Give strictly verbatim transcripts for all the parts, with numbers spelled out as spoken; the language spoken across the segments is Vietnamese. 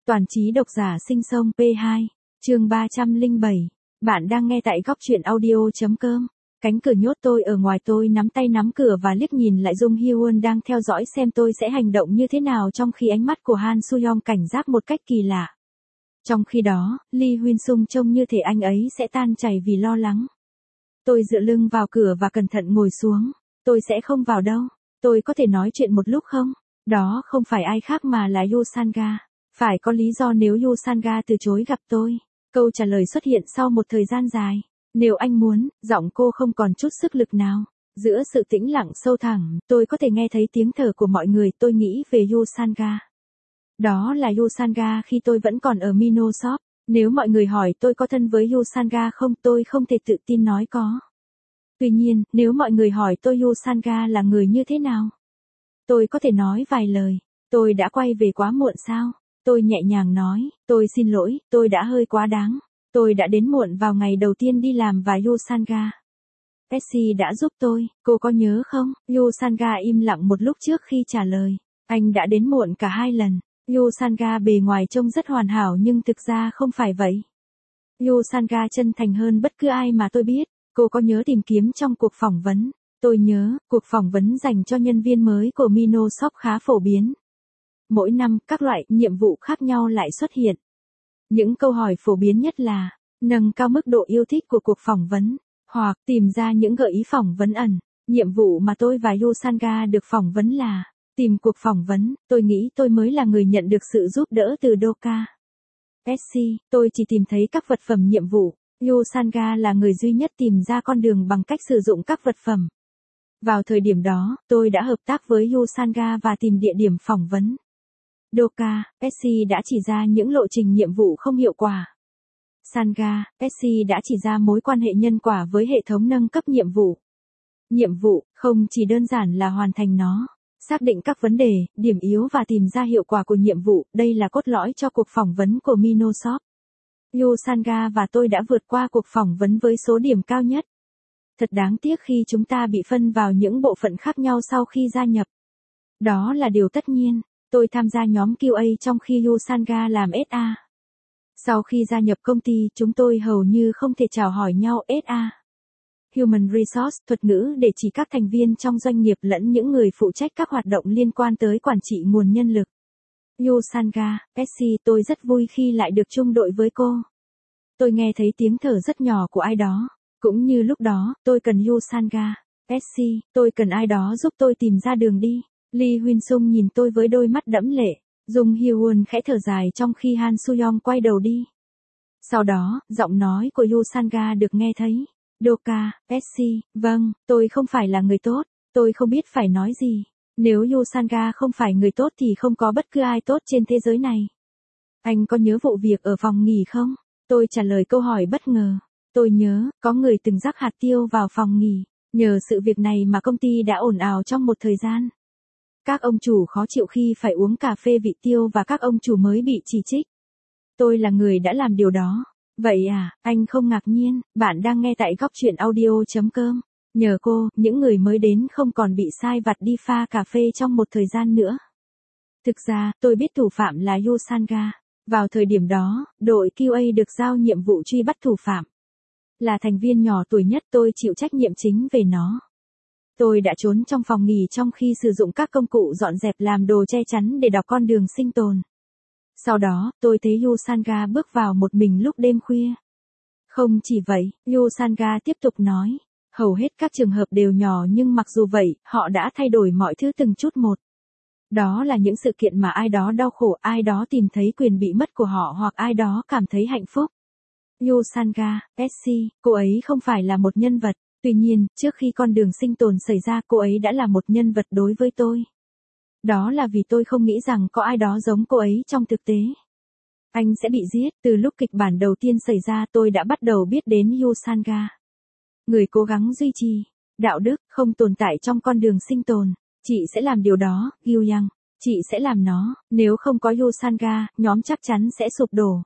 Toàn trí độc giả sinh sông pê hai, chương ba trăm lẻ bảy. Bạn đang nghe tại góc truyện audio.com. Cánh cửa nhốt tôi ở ngoài, tôi nắm tay nắm cửa và liếc nhìn lại Jung Hyun đang theo dõi xem tôi sẽ hành động như thế nào, trong khi ánh mắt của Han Soo-young cảnh giác một cách kỳ lạ. Trong khi đó, Lee Hyun-sung trông như thể anh ấy sẽ tan chảy vì lo lắng. Tôi dựa lưng vào cửa và cẩn thận ngồi xuống. Tôi sẽ không vào đâu. Tôi có thể nói chuyện một lúc không? Đó không phải ai khác mà là Yoo Sang-ga. Phải có lý do nếu Yoo Sang-ga từ chối gặp tôi. Câu trả lời xuất hiện sau một thời gian dài. Nếu anh muốn, giọng cô không còn chút sức lực nào. Giữa sự tĩnh lặng sâu thẳm, tôi có thể nghe thấy tiếng thở của mọi người. Tôi nghĩ về Yoo Sang-ga. Đó là Yoo Sang-ga khi tôi vẫn còn ở Mino Shop. Nếu mọi người hỏi tôi có thân với Yoo Sang-ga không, tôi không thể tự tin nói có. Tuy nhiên, nếu mọi người hỏi tôi Yoo Sang-ga là người như thế nào, tôi có thể nói vài lời. Tôi đã quay về quá muộn sao? Tôi nhẹ nhàng nói, tôi xin lỗi, tôi đã hơi quá đáng. Tôi đã đến muộn vào ngày đầu tiên đi làm và Yoo Sang-ga Pepsi đã giúp tôi, cô có nhớ không? Yoo Sang-ga im lặng một lúc trước khi trả lời. Anh đã đến muộn cả hai lần. Yoo Sang-ga bề ngoài trông rất hoàn hảo nhưng thực ra không phải vậy. Yoo Sang-ga chân thành hơn bất cứ ai mà tôi biết. Cô có nhớ tìm kiếm trong cuộc phỏng vấn? Tôi nhớ, cuộc phỏng vấn dành cho nhân viên mới của Mino Shop khá phổ biến. Mỗi năm, các loại nhiệm vụ khác nhau lại xuất hiện. Những câu hỏi phổ biến nhất là nâng cao mức độ yêu thích của cuộc phỏng vấn, hoặc tìm ra những gợi ý phỏng vấn ẩn. Nhiệm vụ mà tôi và Yoo Sang-ga được phỏng vấn là tìm cuộc phỏng vấn. Tôi nghĩ tôi mới là người nhận được sự giúp đỡ từ Doka. Pepsi, tôi chỉ tìm thấy các vật phẩm nhiệm vụ. Yoo Sang-ga là người duy nhất tìm ra con đường bằng cách sử dụng các vật phẩm. Vào thời điểm đó, tôi đã hợp tác với Yoo Sang-ga và tìm địa điểm phỏng vấn. Doka, Pepsi đã chỉ ra những lộ trình nhiệm vụ không hiệu quả. Sang-ga, Pepsi đã chỉ ra mối quan hệ nhân quả với hệ thống nâng cấp nhiệm vụ. Nhiệm vụ không chỉ đơn giản là hoàn thành nó, xác định các vấn đề, điểm yếu và tìm ra hiệu quả của nhiệm vụ, đây là cốt lõi cho cuộc phỏng vấn của Mino Shop. Yoo Sang-ga và tôi đã vượt qua cuộc phỏng vấn với số điểm cao nhất. Thật đáng tiếc khi chúng ta bị phân vào những bộ phận khác nhau sau khi gia nhập. Đó là điều tất nhiên. Tôi tham gia nhóm Q A trong khi Yoo Sang-ga làm ét a. Sau khi gia nhập công ty, chúng tôi hầu như không thể chào hỏi nhau. ét a, Human Resource, thuật ngữ để chỉ các thành viên trong doanh nghiệp lẫn những người phụ trách các hoạt động liên quan tới quản trị nguồn nhân lực. Yoo Sang-ga, Pepsi, tôi rất vui khi lại được chung đội với cô. Tôi nghe thấy tiếng thở rất nhỏ của ai đó. Cũng như lúc đó, tôi cần Yoo Sang-ga Pepsi, tôi cần ai đó giúp tôi tìm ra đường đi. Lee Hyun-sung nhìn tôi với đôi mắt đẫm lệ. Jung Hyun khẽ thở dài trong khi Han Soo-young quay đầu đi. Sau đó, giọng nói của Yoo Sang-ga được nghe thấy. Doka, Pepsi, vâng, tôi không phải là người tốt. Tôi không biết phải nói gì. Nếu Yoo Sang-ga không phải người tốt thì không có bất cứ ai tốt trên thế giới này. Anh có nhớ vụ việc ở phòng nghỉ không? Tôi trả lời câu hỏi bất ngờ. Tôi nhớ, có người từng rắc hạt tiêu vào phòng nghỉ. Nhờ sự việc này mà công ty đã ồn ào trong một thời gian. Các ông chủ khó chịu khi phải uống cà phê vị tiêu và các ông chủ mới bị chỉ trích. Tôi là người đã làm điều đó. Vậy à, anh không ngạc nhiên, bạn đang nghe tại góc truyện audio.com. Nhờ cô, những người mới đến không còn bị sai vặt đi pha cà phê trong một thời gian nữa. Thực ra, tôi biết thủ phạm là Yoo Sang-ga. Vào thời điểm đó, đội Q A được giao nhiệm vụ truy bắt thủ phạm. Là thành viên nhỏ tuổi nhất, tôi chịu trách nhiệm chính về nó. Tôi đã trốn trong phòng nghỉ trong khi sử dụng các công cụ dọn dẹp làm đồ che chắn để đọc con đường sinh tồn. Sau đó, tôi thấy Yoo Sang-ga bước vào một mình lúc đêm khuya. Không chỉ vậy, Yoo Sang-ga tiếp tục nói, hầu hết các trường hợp đều nhỏ nhưng mặc dù vậy, họ đã thay đổi mọi thứ từng chút một. Đó là những sự kiện mà ai đó đau khổ, ai đó tìm thấy quyền bị mất của họ hoặc ai đó cảm thấy hạnh phúc. Yoo Sang-ga, Pepsi, cô ấy không phải là một nhân vật. Tuy nhiên, trước khi con đường sinh tồn xảy ra, cô ấy đã là một nhân vật đối với tôi. Đó là vì tôi không nghĩ rằng có ai đó giống cô ấy trong thực tế. Anh sẽ bị giết. Từ lúc kịch bản đầu tiên xảy ra, tôi đã bắt đầu biết đến Yoo Sang-ga. Người cố gắng duy trì đạo đức không tồn tại trong con đường sinh tồn. Chị sẽ làm điều đó, Gyu-yang. Chị sẽ làm nó. Nếu không có Yoo Sang-ga, nhóm chắc chắn sẽ sụp đổ.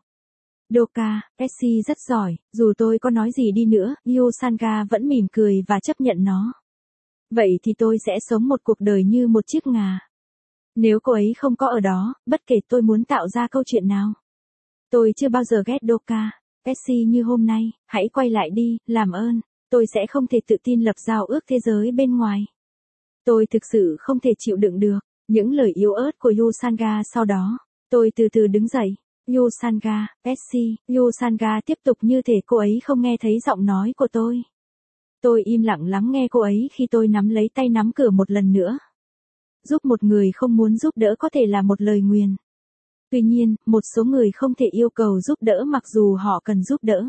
Doka, Pepsi rất giỏi, dù tôi có nói gì đi nữa, Yoo Sang-ga vẫn mỉm cười và chấp nhận nó. Vậy thì tôi sẽ sống một cuộc đời như một chiếc ngà. Nếu cô ấy không có ở đó, bất kể tôi muốn tạo ra câu chuyện nào. Tôi chưa bao giờ ghét Doka, Percy như hôm nay, hãy quay lại đi, làm ơn. Tôi sẽ không thể tự tin lập giao ước thế giới bên ngoài. Tôi thực sự không thể chịu đựng được những lời yếu ớt của Yusanga sau đó. Tôi từ từ đứng dậy. Yusanga, Percy, Yusanga tiếp tục như thể cô ấy không nghe thấy giọng nói của tôi. Tôi im lặng lắng nghe cô ấy khi tôi nắm lấy tay nắm cửa một lần nữa. Giúp một người không muốn giúp đỡ có thể là một lời nguyền. Tuy nhiên, một số người không thể yêu cầu giúp đỡ mặc dù họ cần giúp đỡ.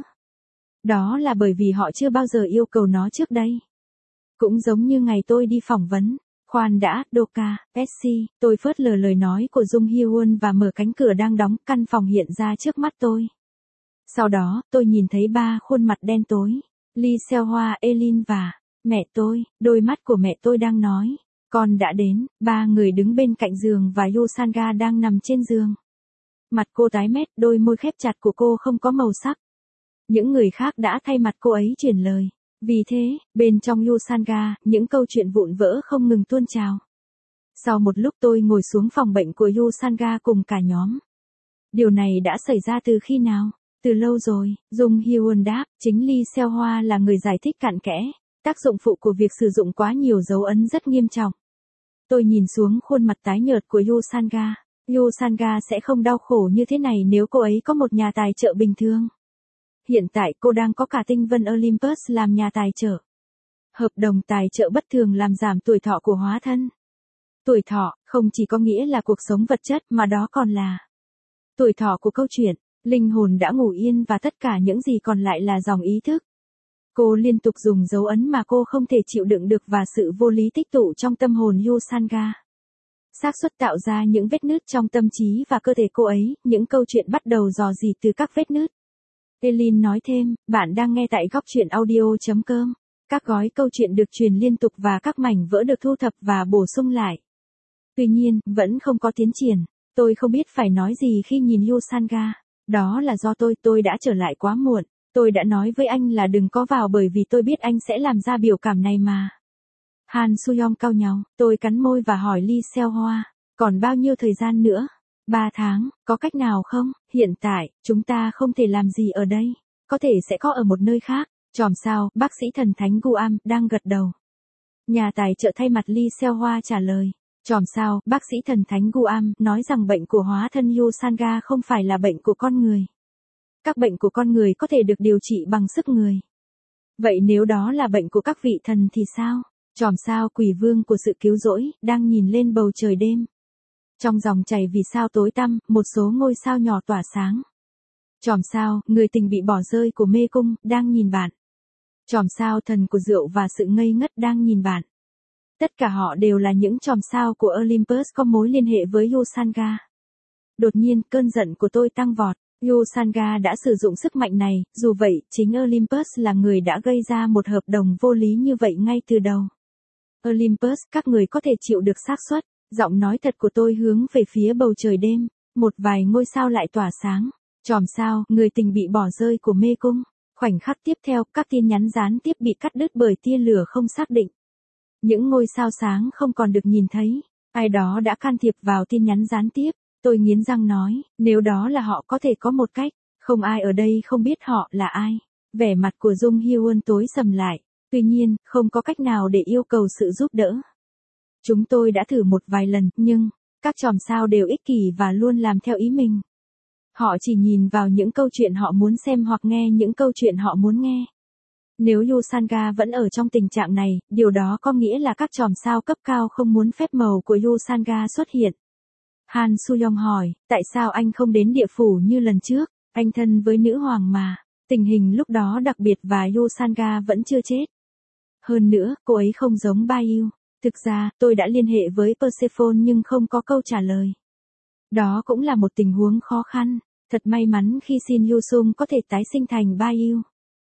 Đó là bởi vì họ chưa bao giờ yêu cầu nó trước đây. Cũng giống như ngày tôi đi phỏng vấn. Khoan đã, Doka, Percy, tôi phớt lờ lời nói của Jung Hyun và mở cánh cửa đang đóng, căn phòng hiện ra trước mắt tôi. Sau đó, tôi nhìn thấy ba khuôn mặt đen tối. Lee Seo-hwa, Elin và mẹ tôi, đôi mắt của mẹ tôi đang nói. Con đã đến, ba người đứng bên cạnh giường và Yusanga đang nằm trên giường. Mặt cô tái mét, đôi môi khép chặt của cô không có màu sắc. Những người khác đã thay mặt cô ấy truyền lời. Vì thế, bên trong Yusanga, những câu chuyện vụn vỡ không ngừng tuôn trào. Sau một lúc tôi ngồi xuống phòng bệnh của Yusanga cùng cả nhóm. Điều này đã xảy ra từ khi nào? Từ lâu rồi, Jung Hyun đáp, chính Lee Seo-hwa là người giải thích cặn kẽ. Tác dụng phụ của việc sử dụng quá nhiều dấu ấn rất nghiêm trọng. Tôi nhìn xuống khuôn mặt tái nhợt của Yusanga. Yusanga sẽ không đau khổ như thế này nếu cô ấy có một nhà tài trợ bình thường. Hiện tại cô đang có cả tinh vân Olympus làm nhà tài trợ. Hợp đồng tài trợ bất thường làm giảm tuổi thọ của hóa thân. Tuổi thọ không chỉ có nghĩa là cuộc sống vật chất mà đó còn là tuổi thọ của câu chuyện. Linh hồn đã ngủ yên và tất cả những gì còn lại là dòng ý thức. Cô liên tục dùng dấu ấn mà cô không thể chịu đựng được và sự vô lý tích tụ trong tâm hồn Yusanga. Xác suất tạo ra những vết nứt trong tâm trí và cơ thể cô ấy, những câu chuyện bắt đầu dò dỉ từ các vết nứt. Elin nói thêm, bạn đang nghe tại góc chuyện audio chấm com. Các gói câu chuyện được truyền liên tục và các mảnh vỡ được thu thập và bổ sung lại. Tuy nhiên, vẫn không có tiến triển. Tôi không biết phải nói gì khi nhìn Yusanga. Đó là do tôi, tôi đã trở lại quá muộn. Tôi đã nói với anh là đừng có vào bởi vì tôi biết anh sẽ làm ra biểu cảm này mà. Han Soo-young cau nhàu, tôi cắn môi và hỏi Lee Seo-hwa, còn bao nhiêu thời gian nữa? Ba tháng, có cách nào không? Hiện tại, chúng ta không thể làm gì ở đây. Có thể sẽ có ở một nơi khác. Chòm sao, bác sĩ thần thánh Guam, đang gật đầu. Nhà tài trợ thay mặt Lee Seo-hwa trả lời. Chòm sao, bác sĩ thần thánh Guam, nói rằng bệnh của hóa thân Yusanga không phải là bệnh của con người. Các bệnh của con người có thể được điều trị bằng sức người. Vậy nếu đó là bệnh của các vị thần thì sao? Chòm sao quỷ vương của sự cứu rỗi, đang nhìn lên bầu trời đêm. Trong dòng chảy vì sao tối tăm, một số ngôi sao nhỏ tỏa sáng. Chòm sao, người tình bị bỏ rơi của mê cung, đang nhìn bạn. Chòm sao thần của rượu và sự ngây ngất đang nhìn bạn. Tất cả họ đều là những chòm sao của Olympus có mối liên hệ với Yusanga. Đột nhiên, cơn giận của tôi tăng vọt. Yusanga đã sử dụng sức mạnh này, dù vậy, chính Olympus là người đã gây ra một hợp đồng vô lý như vậy ngay từ đầu. Olympus, các người có thể chịu được xác suất. Giọng nói thật của tôi hướng về phía bầu trời đêm. Một vài ngôi sao lại tỏa sáng. Chòm sao, người tình bị bỏ rơi của mê cung. Khoảnh khắc tiếp theo, các tin nhắn gián tiếp bị cắt đứt bởi tia lửa không xác định. Những ngôi sao sáng không còn được nhìn thấy. Ai đó đã can thiệp vào tin nhắn gián tiếp. Tôi nghiến răng nói, nếu đó là họ có thể có một cách. Không ai ở đây không biết họ là ai. Vẻ mặt của Jung Hyun tối sầm lại. Tuy nhiên, không có cách nào để yêu cầu sự giúp đỡ. Chúng tôi đã thử một vài lần, nhưng, các chòm sao đều ích kỷ và luôn làm theo ý mình. Họ chỉ nhìn vào những câu chuyện họ muốn xem hoặc nghe những câu chuyện họ muốn nghe. Nếu Yusanga vẫn ở trong tình trạng này, điều đó có nghĩa là các chòm sao cấp cao không muốn phép màu của Yusanga xuất hiện. Han Soo-young hỏi, tại sao anh không đến địa phủ như lần trước? Anh thân với nữ hoàng mà. Tình hình lúc đó đặc biệt và Yusanga vẫn chưa chết. Hơn nữa, cô ấy không giống Bayu. Thực ra, tôi đã liên hệ với Persephone nhưng không có câu trả lời. Đó cũng là một tình huống khó khăn. Thật may mắn khi Shin Yu-sung có thể tái sinh thành Bayu.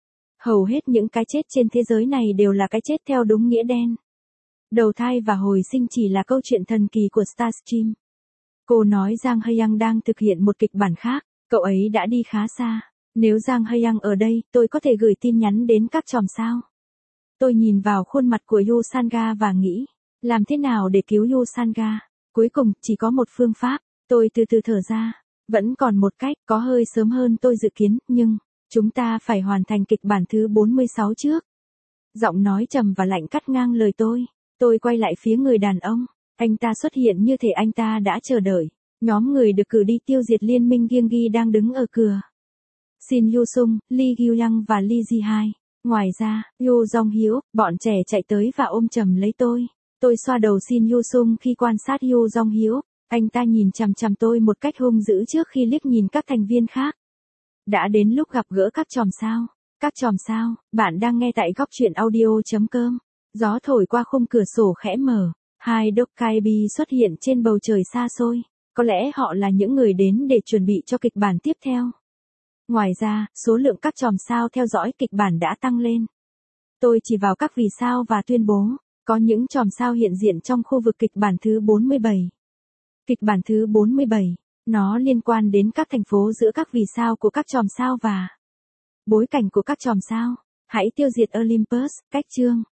Hầu hết những cái chết trên thế giới này đều là cái chết theo đúng nghĩa đen. Đầu thai và hồi sinh chỉ là câu chuyện thần kỳ của Starstream. Cô nói Giang Hae-young đang thực hiện một kịch bản khác, cậu ấy đã đi khá xa. Nếu Giang Hae-young ở đây, tôi có thể gửi tin nhắn đến các chòm sao. Tôi nhìn vào khuôn mặt của Yusanga và nghĩ, làm thế nào để cứu Yusanga? Cuối cùng, chỉ có một phương pháp, tôi từ từ thở ra. Vẫn còn một cách, có hơi sớm hơn tôi dự kiến, nhưng, chúng ta phải hoàn thành kịch bản thứ bốn mươi sáu trước. Giọng nói trầm và lạnh cắt ngang lời tôi. Tôi quay lại phía người đàn ông. Anh ta xuất hiện như thể anh ta đã chờ đợi. Nhóm người được cử đi tiêu diệt liên minh Gyeonggi đang đứng ở cửa. Shin Yu-sung, Lee Gyu-young và Lee Ji-hai. Ngoài ra, Yoo Jong-hyuk, bọn trẻ chạy tới và ôm chầm lấy tôi. Tôi xoa đầu Shin Yu-sung khi quan sát Yoo Jong-hyuk. Anh ta nhìn chằm chằm tôi một cách hung dữ trước khi liếc nhìn các thành viên khác. Đã đến lúc gặp gỡ các chòm sao. Các chòm sao, bạn đang nghe tại góc truyện audio.com. Gió thổi qua khung cửa sổ khẽ mở. Hai Dokkaebi xuất hiện trên bầu trời xa xôi. Có lẽ họ là những người đến để chuẩn bị cho kịch bản tiếp theo. Ngoài ra, số lượng các chòm sao theo dõi kịch bản đã tăng lên. Tôi chỉ vào các vì sao và tuyên bố, có những chòm sao hiện diện trong khu vực kịch bản thứ bốn mươi bảy. Kịch bản thứ bốn mươi bảy, nó liên quan đến các thành phố giữa các vì sao của các chòm sao và bối cảnh của các chòm sao. Hãy tiêu diệt Olympus, cách chương.